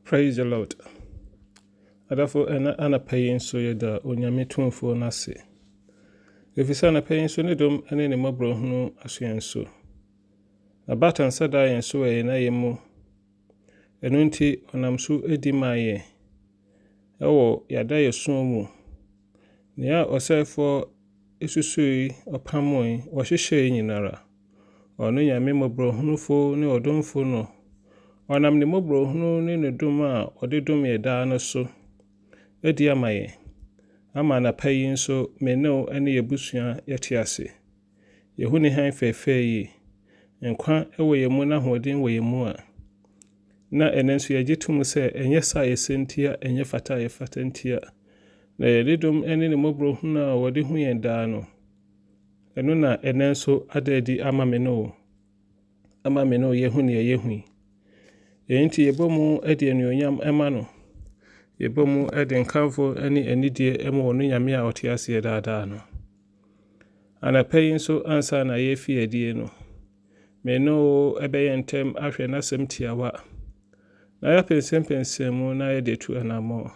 Praise the Lord. Adafo anapa yi nso yɛ da onyame tumfo n'ase. Efisɛ anapa yi nso ne dom ne ne mmɔborɔ hunu aso yɛn so. Abatan sada yɛn so wɔ yɛn ayɛ mu. Ɛno nti ɔnam so edi maa yɛn. Ɛwɔ yɛada yɛ so mu. Nea ɔsɛefoɔ esusui ɔpamoe wɔhyehyɛ nyinara. Ɔno nyame mmɔborɔ hunufo ne ɔdomfo no. Ɔnam ne mmɔborɔ hunu ne ne dom a ɔde dom yɛ daa no so. Edi ama yɛn. Ama anapa yi nso meneo ne yɛbusua yɛte ase. Yehu ne han fɛfɛ yi. Nkwa ɛwɔ yɛn mu na ahoɔden wɔ yɛn mu a. Na ɛno nso yɛgye to mu sɛ ɛnyɛ saa yɛsɛ ntia, ɛnyɛ fata yɛfata ntia. Na yɛde dom ne ne mmɔborɔ hunu a wɔde hu yɛn daa no. Ɛno na ɛno nso adaadi ama meneo. Ama meneo yɛhu ne yɛhu yi. Yɛn nti yɛbɔ mu de anuonyam ɛma no. Yɛbɔ mu de nkamfo ne anidie ɛma wɔ no nyame a ɔte aseɛ daadaa no. Anapa yi nso ansa na yɛfi adie no. Meneo ɛbɛyɛ ntɛm ahwɛ n'asɛm tiawa. Na yɛpɛnsɛmpɛnsɛm mu na yɛde tu anammɔ.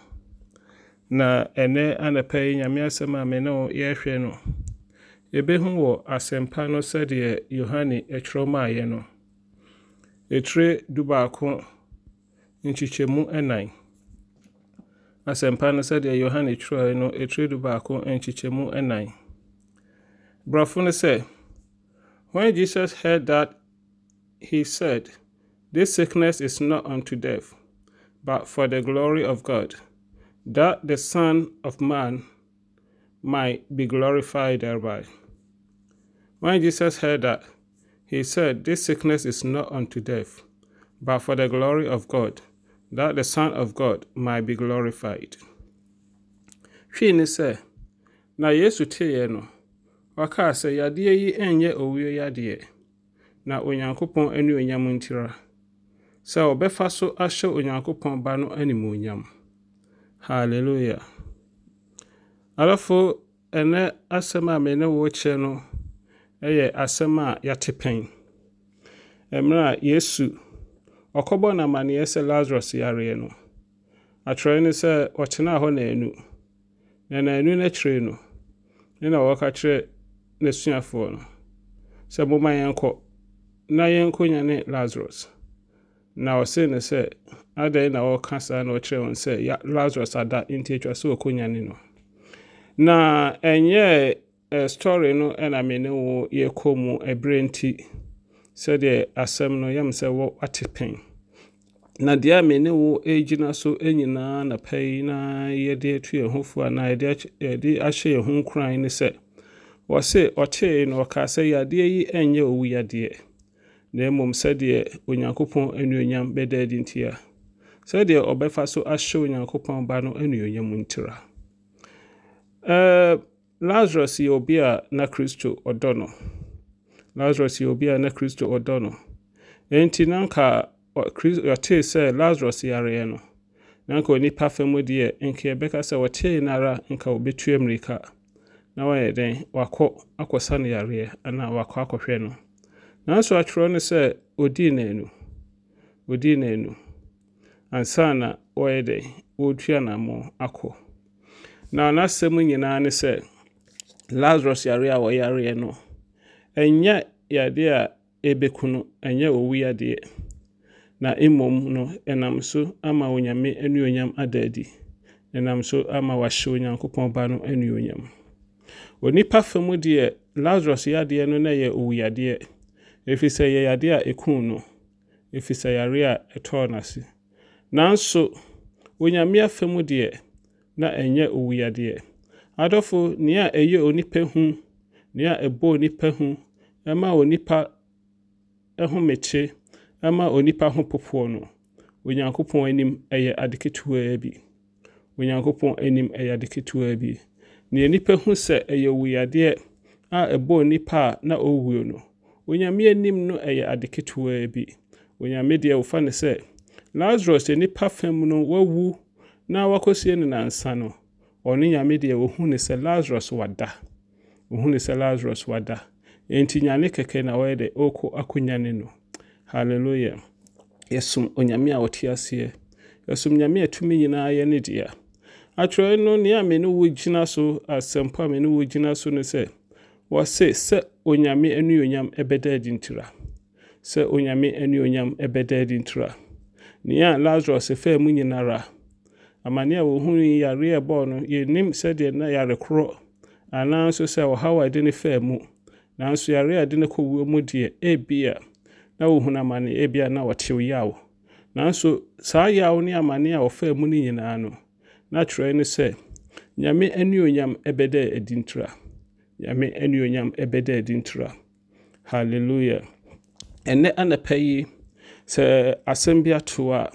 Na ɛnɛ anapa yi nyame asɛm a meneo yɛhwɛ no. Yɛbɛhu wɔ asɛmpa no sɛdeɛ Yohane ɛtwerɛ maa yɛ no. Etire 12 nkyekyɛmu 4. Asɛmpa no sɛdeɛ Yohane twerɛ no etire 12 nkyekyɛmu 4. Brɔfo no sɛ, when Jesus heard that, he said, "This sickness is not unto death, but for the glory of God, that the Son of Man might be glorified thereby." When Jesus heard that, he said, "This sickness is not unto death, but for the glory of God, that the Son of God might be glorified." Hwee ne sɛ, na Yesu teeɛ no, wakaa sɛ yadeɛ yi ɛnyɛ owuo yadeɛ, na Onyankopɔn anuonyam ntira, sɛ ɔbɛfa so ahyɛ Onyankopɔn ba no animuonyam. Hallelujah. Alafo ɛnɛ asɛm a mene wo kyerɛ no ɛyɛ asɛm a yɛate pɛn. Ɛmmerɛ a Yesu ɔkɔbɔ na amanneɛ sɛ Lazarus yareɛ no. Atwerɛ ne sɛ ɔtena hɔ naanu. Na naanu no akyire no, ne na wɔka kyerɛ n'asuafoɔ no sɛ momma yɛnkɔ na yɛnkɔnyane Lazarus. Na ɔse ne sɛ adɛn na wɔka saa na ɔkyerɛ wɔn sɛ Lazarus ada nti atwa sɛ ɔkɔnyane no. Na ɛnyɛ story no ɛna me ne wo yɛkɔ mu ɛberɛ nti sɛdeɛ asɛm no yam sɛ wɔate pɛn. Na deɛ a me ne wo gyina so nyinaa na pɛi na yɛde atu yɛn ho fo anaa yɛde ahyɛ yɛn ho nkuran ne sɛ wɔse ɔtee no ɔkaa sɛ yadeɛ yi ɛnyɛ owu yadeɛ, na mmom sɛdeɛ Onyankopɔn anuonyam bɛda adi ntia, sɛdeɛ ɔbɛfa so ahyɛ Onyankopɔn ba no anuonyam ntira. Lazarus yɛ obi a na Kristo ɔdɔ no. Lazarus yɛ obi a na Kristo ɔdɔ no. Enti nanka ɔtee sɛ Lazarus yareɛ no, nanka onipa fa mu deɛ nka yɛbɛka sɛ ɔtee nara nka ɔbɛtua mmirika na wayɛ den wakɔ akɔsa no yareɛ anaa wakɔ akɔhwɛ no. Nanso atwerɛ no sɛ odii naanu ansa na wɔyɛ den wɔtua nammɔ akɔ. Na n'asɛm nyinaa ne sɛ Lazarus yare a wɔyareɛ no ɛnyɛ yadeɛ a ɛbɛku no, ɛnyɛ owu yadeɛ, na mmom no ɛnam so ama Onyame anuonyam ada adi, ɛnam so ama wahyɛ Onyankopɔn ba no anuonyam. Onipa fa mu deɛ Lazarus yadeɛ no na yɛ owu yadeɛ, ɛfiri sɛ yɛ yadeɛ a ɛkum no, ɛfiri sɛ yare a ɛtɔɔ n'ase. Nanso Onyame afa mu deɛ na ɛnyɛ owu yadeɛ. Adɔfo, nea ɛyɛ onipa hu, nea ɛbɔ onipa hu, ɛma onipa ɛho meche, ɛma onipa ho popoɔ no, Onyankopɔn anim ɛyɛ ade ketewa bi. Onyankopɔn anim ɛyɛ ade ketewa bi. Nea nipa hu sɛ ɛyɛ owu yadeɛ a ɛbɔ onipa a na ɔwuo no, Onyame anim no ɛyɛ ade ketewa bi. Onyame deɛ wofa ne sɛ Lazarus nipa fam no wawu na wakɔsie ne nansa no, ɔno Nyame deɛ wohu ne sɛ Lazarus wada. Wohu ne sɛ Lazarus wada. Enti nyane kɛkɛ na wɔyɛ de ɔkɔ akɔnyane no. Hallelujah. Yɛsom Onyame a ɔte aseɛ. Yɛsom nyame atumi nyinaa yɛ ne dea. Atwerɛ no ne a me ne wo gyina so asɛmpa me ne wo gyina so no sɛ wɔse sɛ onyame anuonyam ɛbɛda adi ntira. Sɛ onyame anuonyam ɛbɛda adi ntira. Ne a Lazarus faa mu nyinara amane a wɔhunu yare a ɛbɔɔ no yɛnim sɛdeɛ na yare korɔ anaanso sɛ ɔhaw a ɛde ne faa mu. Nanso yare a ɛde ne kɔwuo mu deɛ ebia na wɔhunu amane ebia na wɔtew yaw. Nanso saa yaw ne amane a ɔfaa mu no nyinaa no na kyerɛ ne sɛ nyame anuonyam ɛbɛda adi ntira. Nyame anuonyam ɛbɛda adi ntira. Hallelujah. Ɛnɛ anapa yi sɛ asɛm bi ato a,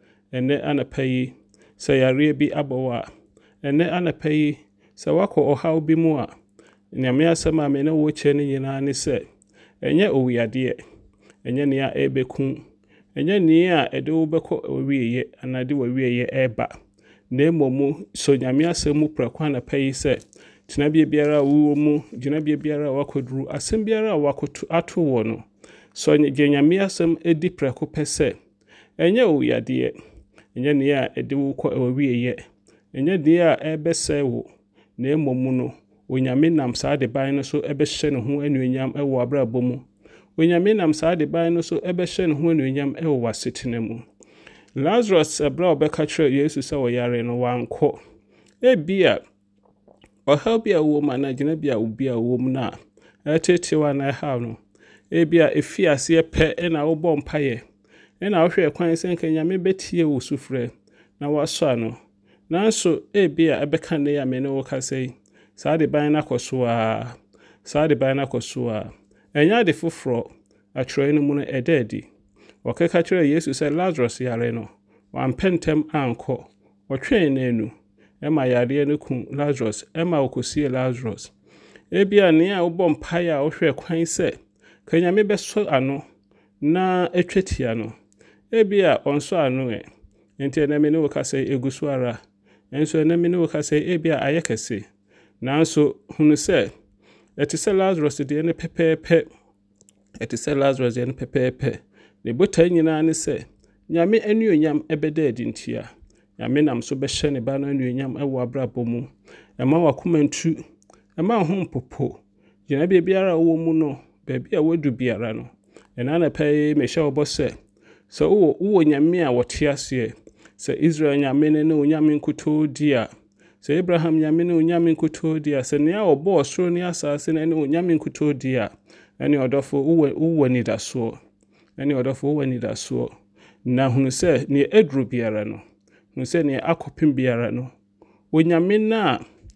ɛnɛ anapa yi sɛ yare bi abɔ a, ɛnɛ anapa yi sɛ wakɔ ɔhaw bi mu a, nyame asɛm a me ne wo kyerɛ no nyinaa ne sɛ ɛnyɛ owiadeɛ, ɛnyɛ nea ɛbɛku, ɛnyɛ nea ɛde wo bɛkɔ ɔwieyɛ anaa de wɔwieyɛ ɛba. Na mmom so nyame asɛm mu prɛko anapa yi sɛ tenabea biara a wowɔ mu, gyinabea biara a wakɔduru, asɛm biara a wakɔto ato wɔ no, so gye nyame asɛm edi prɛko pɛ sɛ ɛnyɛ owiadeɛ, ɛnyɛ nea ɛde wo kɔ ɔwieyɛ, ɛnyɛ nea ɛbɛsɛe wo, na mmom no onyame nam saa de ban no so ɛbɛhyɛ ne ho anuonyam ɛwɔ abrabɔ mu. Onyame nam saa de ban no so ɛbɛhyɛ ne ho anuonyam ɛwɔ w'asetena mu. Lazarus ɛbrɛ a ɔbɛka kyerɛ Yesu sɛ ɔyare no wankɔ. Ebia ɔhaw bi a wɔ mu anaa gyinabea obi a wɔ mu no a ɛtetew anaa ɛhaw no, ebia efi aseɛ pɛ ɛna wobɔ mpaeɛ ɛna wohwɛ kwan sɛ nka nyame bɛtie wo sufrɛ na wasɔ ano. Nanso ebia ɛbɛka ne ya me ne wo kasa yi saa de ban nakɔ so a, saa de ban nakɔ so a, ɛnyɛ ade foforɔ. Atwerɛ no mu no ɛda adi. Wɔkeka kyerɛ Yesu sɛ Lazarus yare no wampɛ ntɛm ankɔ. Wɔtwɛn n'anu ɛma yareɛ no ku Lazarus ɛma wɔkɔsie Lazarus. Ebia nea wobɔ mpaeɛ a wohwɛ kwan sɛ ka nyame bɛsɔ ano na atwa tia no, ebia ɔnsɔ ano ɛ. Nti ɛnɛ me ne wo kasa egu so ara. Ɛnso ɛnɛ me ne wo kasa ebia ayɛ kɛse. Nanso hunu sɛ ɛte sɛ Lazarus deɛ ne pɛpɛɛpɛ. Ɛte sɛ Lazarus deɛ ne pɛpɛɛpɛ. Ne botae nyinaa ne sɛ nyame anuonyam ɛbɛda adi ntia. Nyame nam so bɛhyɛ ne ba no anuonyam ɛwɔ abrabɔ mu. Ɛma wakoma ntu, ɛma ho mpopo. Gyinabea biara a wɔ mu no, baabi a wadu biara no, ɛna anapa yi mehyɛ wɔbɔ sɛ wowɔ nyame a wɔte aseɛ, sɛ Israel nyame ne onyame nkutoo di a, sɛ Abraham nyame ne onyame nkutoo di a, sɛ nea ɔbɔɔ ɔsoro ne asase ne onyame nkutoo di a, ɛne ɔdɔfo wowɔ nidasoɔ. Ɛne ɔdɔfo wowɔ nidasoɔ. Na hunu sɛ nea aduru biara no, hunu sɛ nea akɔpem biara no, onyame na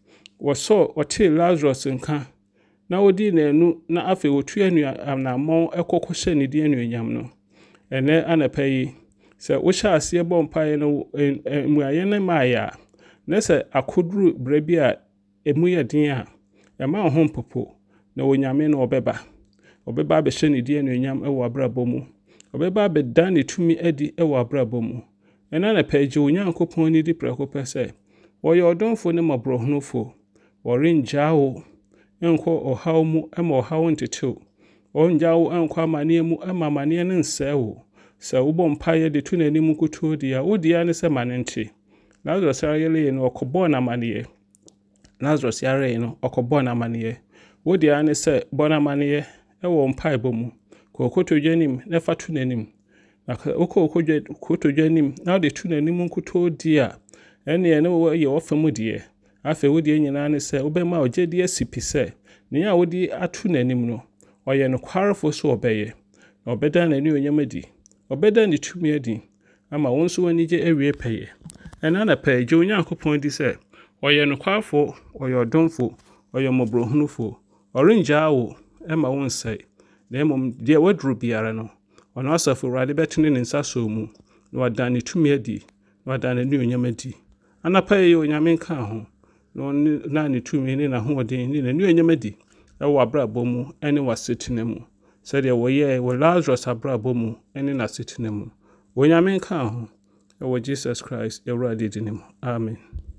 wɔtee Lazarus nka na wodi n'anu na afei wotu anammɔn ɛkɔkɔ hyɛ ne di anuonyam no. Ɛnɛ anapa yi sɛ wohyɛ aseɛ bɔ mpaeɛ no mmuayɛ ne maayɛ a, na sɛ akoduru berɛ bi a emu yɛ den a, ɛma ho mpopo na onyame na ɔbɛba abɛhyɛ ne di anuonyam ɛwɔ abrabɔ mu. Ɔbɛba abɛda ne tumi adi ɛwɔ abrabɔ mu. Ɛna anapa yi gye Onyankopɔn ne di prɛko pɛ sɛ wɔyɛ ɔdomfo ne mmɔborɔhunufo. Wɔrengyaa wo nkɔ ɔhaw mu ɛma ɔhaw ntetew. Ɔrengyaa wo nkɔ amanneɛ mu ɛma amanneɛ no nsɛe wo. Sɛ wobɔ mpaeɛ de to n'anim nkutoo di a, wodi a ne sɛ ma ne nte. Lazarus yareyɛ no ɔkɔbɔɔ n'amanneɛ. Lazarus yareyɛ no ɔkɔbɔɔ n'amanneɛ. Wodi a ne sɛ bɔ n'amanneɛ ɛwɔ mpaebɔ mu. Kɔ kotodwe anim na fa to n'anim. Na wokɔ kotodwe anim na wode to n'anim nkutoo di a, ɛneɛ ne wɔyɛ wɔfa mu deɛ. Afei wodi nyinaa ne sɛ wobɛma ɔgyedi asipi sɛ nea wodi ato n'anim no, ɔyɛ nokwarefo so ɔbɛyɛ. Na ɔbɛda n'anuonyam adi. Ɔbɛda ne tumi adi ama wo nso w'ani gye awie pɛyɛ. Ɛna anapa yi gye Onyankopɔn di sɛ ɔyɛ nokwarefo, ɔyɛ ɔdomfo, ɔyɛ mmɔborɔhunufo. Ɔrengyaa wo ɛma wo nsɛe. Na mmom deɛ waduru biara no, ɔno Asafo Awurade bɛtene ne nsa so mu na wada ne tumi adi, na wada n'anuonyam adi. Anapa yi Onyame nka ho na ne tumi ne n'ahoɔden ne n'anuonyam adi ɛwɔ abrabɔ mu ɛne w'asetena mu. Sɛdeɛ wɔyɛɛ wɔ Lazarus abrabɔ mu ɛne n'asetena mu. Onyame nka ho ɛwɔ Jesus Christ Awurade din mu. Amen.